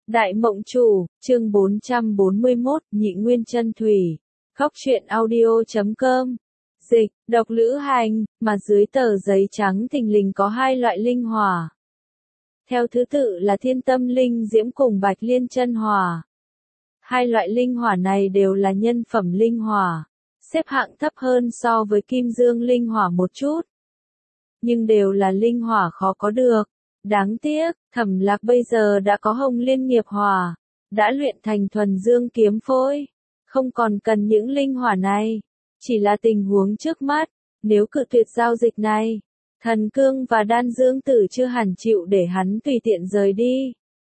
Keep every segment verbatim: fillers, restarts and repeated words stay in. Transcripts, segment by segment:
Đại Mộng Chủ, chương bốn trăm bốn mươi mốt, Nhị Nguyên Chân Thủy. Góc truyện audio chấm com. Dịch, độc lữ hành, mà dưới tờ giấy trắng thình lình có hai loại linh hỏa. Theo thứ tự là Thiên Tâm Linh Diễm cùng Bạch Liên Chân Hỏa. Hai loại linh hỏa này đều là nhân phẩm linh hỏa, xếp hạng thấp hơn so với Kim Dương linh hỏa một chút. Nhưng đều là linh hỏa khó có được. Đáng tiếc, Thẩm Lạc bây giờ đã có Hồng Liên Nghiệp Hỏa, đã luyện thành thuần dương kiếm phôi, không còn cần những linh hỏa này. Chỉ là tình huống trước mắt, nếu cự tuyệt giao dịch này, Thần Cương và Đan Dương Tử chưa hẳn chịu để hắn tùy tiện rời đi.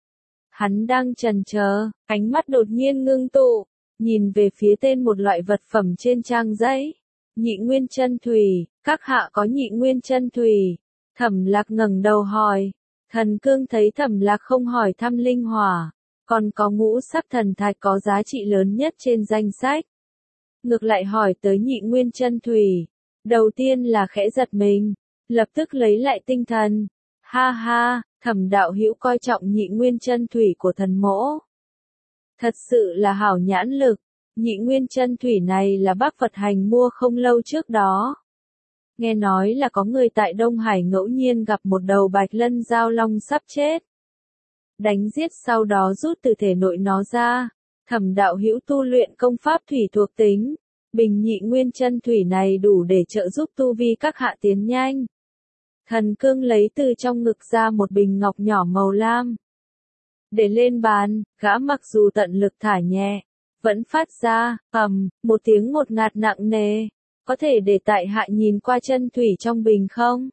Hắn đang chần chờ, ánh mắt đột nhiên ngưng tụ, nhìn về phía tên một loại vật phẩm trên trang giấy. Nhị Nguyên Chân Thủy, các hạ có Nhị Nguyên Chân Thủy. Thẩm Lạc ngẩng đầu hỏi. Thần Cương thấy Thẩm Lạc không hỏi thăm linh hỏa, còn có ngũ sắc thần thạch có giá trị lớn nhất trên danh sách. Ngược lại hỏi tới Nhị Nguyên Chân Thủy. Đầu tiên là khẽ giật mình, lập tức lấy lại tinh thần. Ha ha, Thẩm đạo hữu coi trọng Nhị Nguyên Chân Thủy của thần mỗ. Thật sự là hảo nhãn lực. Nhị Nguyên Chân Thủy này là Bác Phật Hành mua không lâu trước đó. Nghe nói là có người tại Đông Hải ngẫu nhiên gặp một đầu bạch lân giao long sắp chết. Đánh giết sau đó rút từ thể nội nó ra. Thẩm đạo hữu tu luyện công pháp thủy thuộc tính. Bình Nhị Nguyên Chân Thủy này đủ để trợ giúp tu vi các hạ tiến nhanh. Thần Cương lấy từ trong ngực ra một bình ngọc nhỏ màu lam. Để lên bàn, gã mặc dù tận lực thả nhẹ, vẫn phát ra, ầm, một tiếng ngột ngạt nặng nề. Có thể để tại hạ nhìn qua chân thủy trong bình không?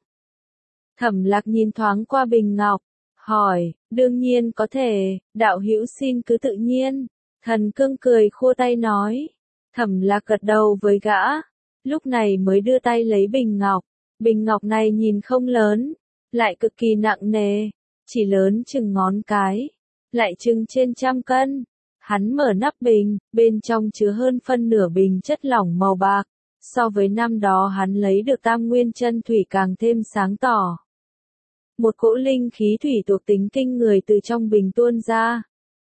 Thẩm Lạc nhìn thoáng qua bình ngọc, hỏi, đương nhiên có thể, đạo hữu xin cứ tự nhiên. Thần Cương cười khua tay nói. Thẩm Lạc gật đầu với gã, lúc này mới đưa tay lấy bình ngọc. Bình ngọc này nhìn không lớn, lại cực kỳ nặng nề, chỉ lớn chừng ngón cái, lại chừng trên trăm cân. Hắn mở nắp bình, bên trong chứa hơn phân nửa bình chất lỏng màu bạc. So với năm đó hắn lấy được Tam Nguyên Chân Thủy càng thêm sáng tỏ. Một cỗ linh khí thủy thuộc tính kinh người từ trong bình tuôn ra.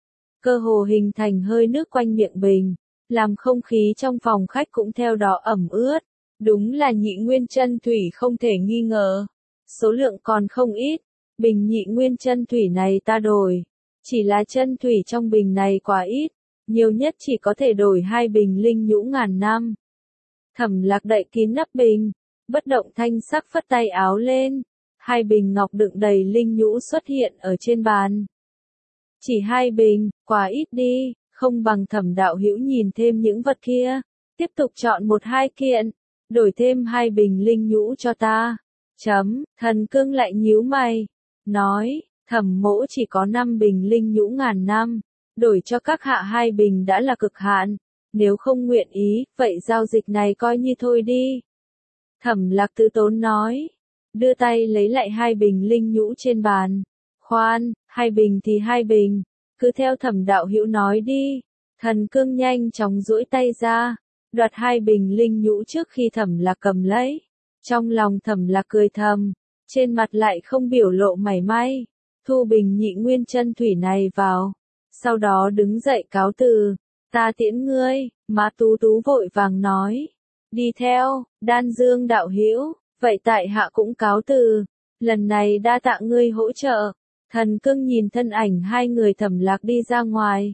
Cơ hồ hình thành hơi nước quanh miệng bình, làm không khí trong phòng khách cũng theo đó ẩm ướt. Đúng là Nhị Nguyên Chân Thủy không thể nghi ngờ. Số lượng còn không ít, bình Nhị Nguyên Chân Thủy này ta đổi. Chỉ là chân thủy trong bình này quá ít, nhiều nhất chỉ có thể đổi hai bình linh nhũ ngàn năm. Thẩm Lạc đậy kín nắp bình, bất động thanh sắc phất tay áo lên, hai bình ngọc đựng đầy linh nhũ xuất hiện ở trên bàn. Chỉ hai bình, quá ít đi, không bằng Thẩm đạo hữu nhìn thêm những vật kia, tiếp tục chọn một hai kiện, đổi thêm hai bình linh nhũ cho ta. Chấm, Thần Cương lại nhíu mày, nói, Thẩm mỗ chỉ có năm bình linh nhũ ngàn năm, đổi cho các hạ hai bình đã là cực hạn. Nếu không nguyện ý, vậy giao dịch này coi như thôi đi. Thẩm Lạc từ tốn nói. Đưa tay lấy lại hai bình linh nhũ trên bàn. Khoan, hai bình thì hai bình. Cứ theo Thẩm đạo hữu nói đi. Thần Cương nhanh chóng duỗi tay ra. Đoạt hai bình linh nhũ trước khi Thẩm Lạc cầm lấy. Trong lòng Thẩm Lạc cười thầm. Trên mặt lại không biểu lộ mảy may. Thu bình Nhị Nguyên Chân Thủy này vào. Sau đó đứng dậy cáo từ. Ta tiễn ngươi, Mã Tú Tú vội vàng nói. Đi theo, Đan Dương đạo hữu, vậy tại hạ cũng cáo từ. Lần này đa tạ ngươi hỗ trợ. Thần Cương nhìn thân ảnh hai người Thẩm Lạc đi ra ngoài.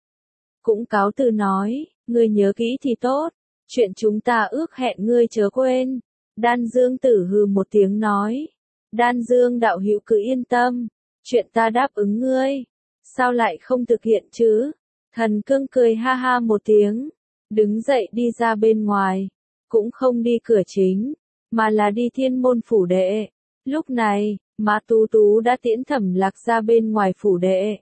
Cũng cáo từ nói, ngươi nhớ kỹ thì tốt. Chuyện chúng ta ước hẹn ngươi chớ quên. Đan Dương Tử hừ một tiếng nói. Đan Dương đạo hữu cứ yên tâm. Chuyện ta đáp ứng ngươi. Sao lại không thực hiện chứ? Thần Cương cười ha ha một tiếng, đứng dậy đi ra bên ngoài, cũng không đi cửa chính, mà là đi Thiên Môn phủ đệ. Lúc này, Mã Tú Tú đã tiễn Thẩm Lạc ra bên ngoài phủ đệ.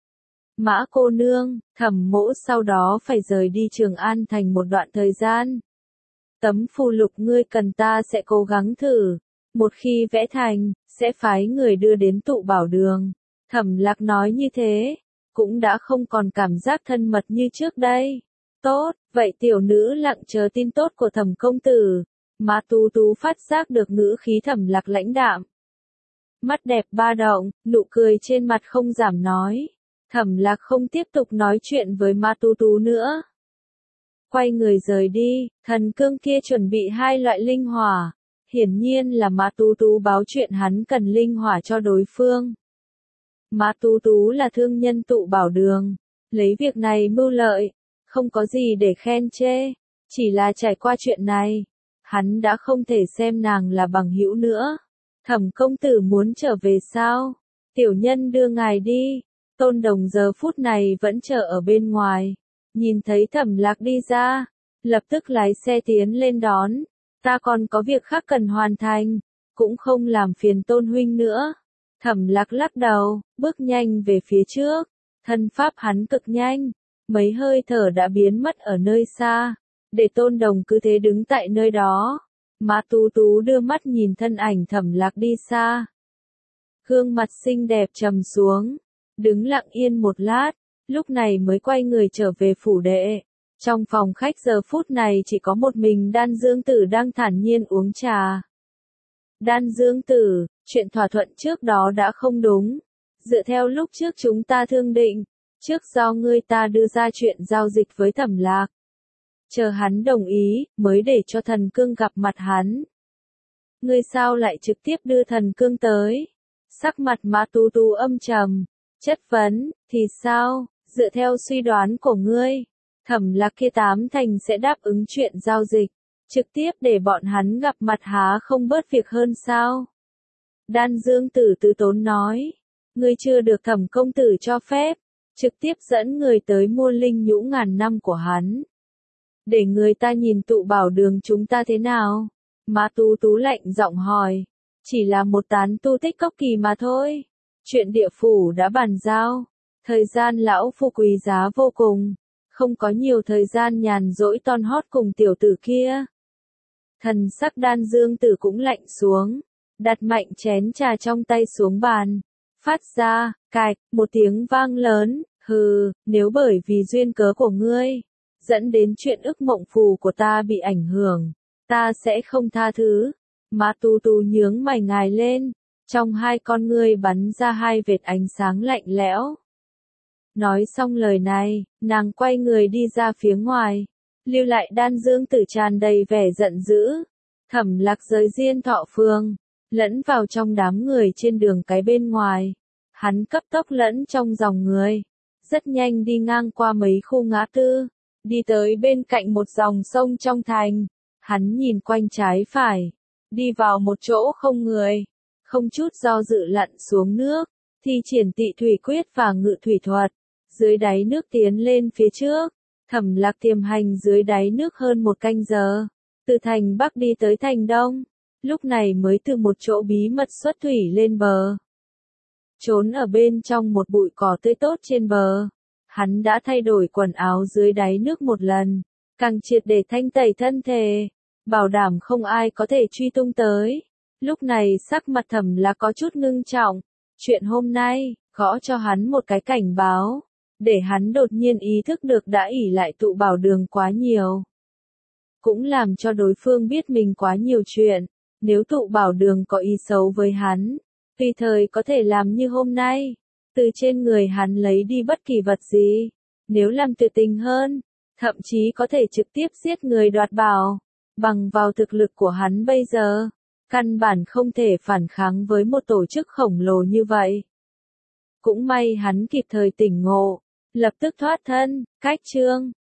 Mã cô nương, Thẩm mỗ sau đó phải rời đi Trường An thành một đoạn thời gian. Tấm phù lục ngươi cần ta sẽ cố gắng thử, một khi vẽ thành, sẽ phái người đưa đến tụ bảo đường. Thẩm Lạc nói như thế. Cũng đã không còn cảm giác thân mật như trước đây. Tốt, vậy tiểu nữ lặng chờ tin tốt của Thẩm công tử. Mã Tú Tú phát giác được ngữ khí Thẩm Lạc lãnh đạm. Mắt đẹp ba động, nụ cười trên mặt không giảm nói. Thẩm Lạc không tiếp tục nói chuyện với Ma Tú Tú nữa. Quay người rời đi, thần cương kia chuẩn bị hai loại linh hỏa. Hiển nhiên là Ma Tú Tú báo chuyện hắn cần linh hỏa cho đối phương. Ma Tú Tú là thương nhân tụ bảo đường, lấy việc này mưu lợi, không có gì để khen chê, chỉ là trải qua chuyện này, hắn đã không thể xem nàng là bằng hữu nữa. Thẩm công tử muốn trở về sao? Tiểu nhân đưa ngài đi. Tôn Đồng giờ phút này vẫn chờ ở bên ngoài, nhìn thấy Thẩm Lạc đi ra, lập tức lái xe tiến lên đón. Ta còn có việc khác cần hoàn thành, cũng không làm phiền Tôn huynh nữa. Thẩm Lạc lắc đầu, bước nhanh về phía trước, thân pháp hắn cực nhanh, mấy hơi thở đã biến mất ở nơi xa, để Tôn Đồng cứ thế đứng tại nơi đó. Ma Tú Tú đưa mắt nhìn thân ảnh Thẩm Lạc đi xa. Gương mặt xinh đẹp trầm xuống, đứng lặng yên một lát, lúc này mới quay người trở về phủ đệ. Trong phòng khách giờ phút này chỉ có một mình Đan Dương Tử đang thản nhiên uống trà. Đan Dương Tử, chuyện thỏa thuận trước đó đã không đúng. Dựa theo lúc trước chúng ta thương định, trước do ngươi ta đưa ra chuyện giao dịch với Thẩm Lạc. Chờ hắn đồng ý, mới để cho thần cương gặp mặt hắn. Ngươi sao lại trực tiếp đưa thần cương tới? Sắc mặt Ma Tú Tú âm trầm, chất vấn, thì sao, dựa theo suy đoán của ngươi, Thẩm Lạc kia tám thành sẽ đáp ứng chuyện giao dịch, trực tiếp để bọn hắn gặp mặt há không bớt việc hơn sao? Đan Dương Tử từ tốn nói, ngươi chưa được Thẩm công tử cho phép, trực tiếp dẫn người tới mua linh nhũ ngàn năm của hắn. Để người ta nhìn tụ bảo đường chúng ta thế nào? Ma Tú Tú lạnh giọng hỏi, chỉ là một tán tu tích cốc kỳ mà thôi. Chuyện địa phủ đã bàn giao, thời gian lão phu quý giá vô cùng, không có nhiều thời gian nhàn rỗi ton hót cùng tiểu tử kia. Thần sắc Đan Dương Tử cũng lạnh xuống, đặt mạnh chén trà trong tay xuống bàn, phát ra, cạch, một tiếng vang lớn, hừ, nếu bởi vì duyên cớ của ngươi, dẫn đến chuyện ức mộng phù của ta bị ảnh hưởng, ta sẽ không tha thứ. Ma Tú Tú nhướng mày ngài lên, trong hai con ngươi bắn ra hai vệt ánh sáng lạnh lẽo. Nói xong lời này, nàng quay người đi ra phía ngoài, lưu lại Đan Dương Tử tràn đầy vẻ giận dữ. Thẩm Lạc rời Diên Thọ Phường, lẫn vào trong đám người trên đường cái bên ngoài. Hắn cấp tốc lẫn trong dòng người, rất nhanh đi ngang qua mấy khu ngã tư, đi tới bên cạnh một dòng sông trong thành. Hắn nhìn quanh trái phải, đi vào một chỗ không người, không chút do dự lặn xuống nước, thi triển tị thủy quyết và ngự thủy thuật, dưới đáy nước tiến lên phía trước. Thẩm Lạc tiềm hành dưới đáy nước hơn một canh giờ, từ thành Bắc đi tới thành Đông, lúc này mới từ một chỗ bí mật xuất thủy lên bờ. Trốn ở bên trong một bụi cỏ tươi tốt trên bờ, hắn đã thay đổi quần áo dưới đáy nước một lần, càng triệt để thanh tẩy thân thể, bảo đảm không ai có thể truy tung tới. Lúc này sắc mặt Thẩm Lạc có chút ngưng trọng, chuyện hôm nay, gõ cho hắn một cái cảnh báo, để hắn đột nhiên ý thức được đã ỷ lại tụ bảo đường quá nhiều. Cũng làm cho đối phương biết mình quá nhiều chuyện, nếu tụ bảo đường có ý xấu với hắn, tùy thời có thể làm như hôm nay, từ trên người hắn lấy đi bất kỳ vật gì, nếu làm tuyệt tình hơn, thậm chí có thể trực tiếp giết người đoạt bảo. Bằng vào thực lực của hắn bây giờ, căn bản không thể phản kháng với một tổ chức khổng lồ như vậy. Cũng may hắn kịp thời tỉnh ngộ, lập tức thoát thân, cách chương.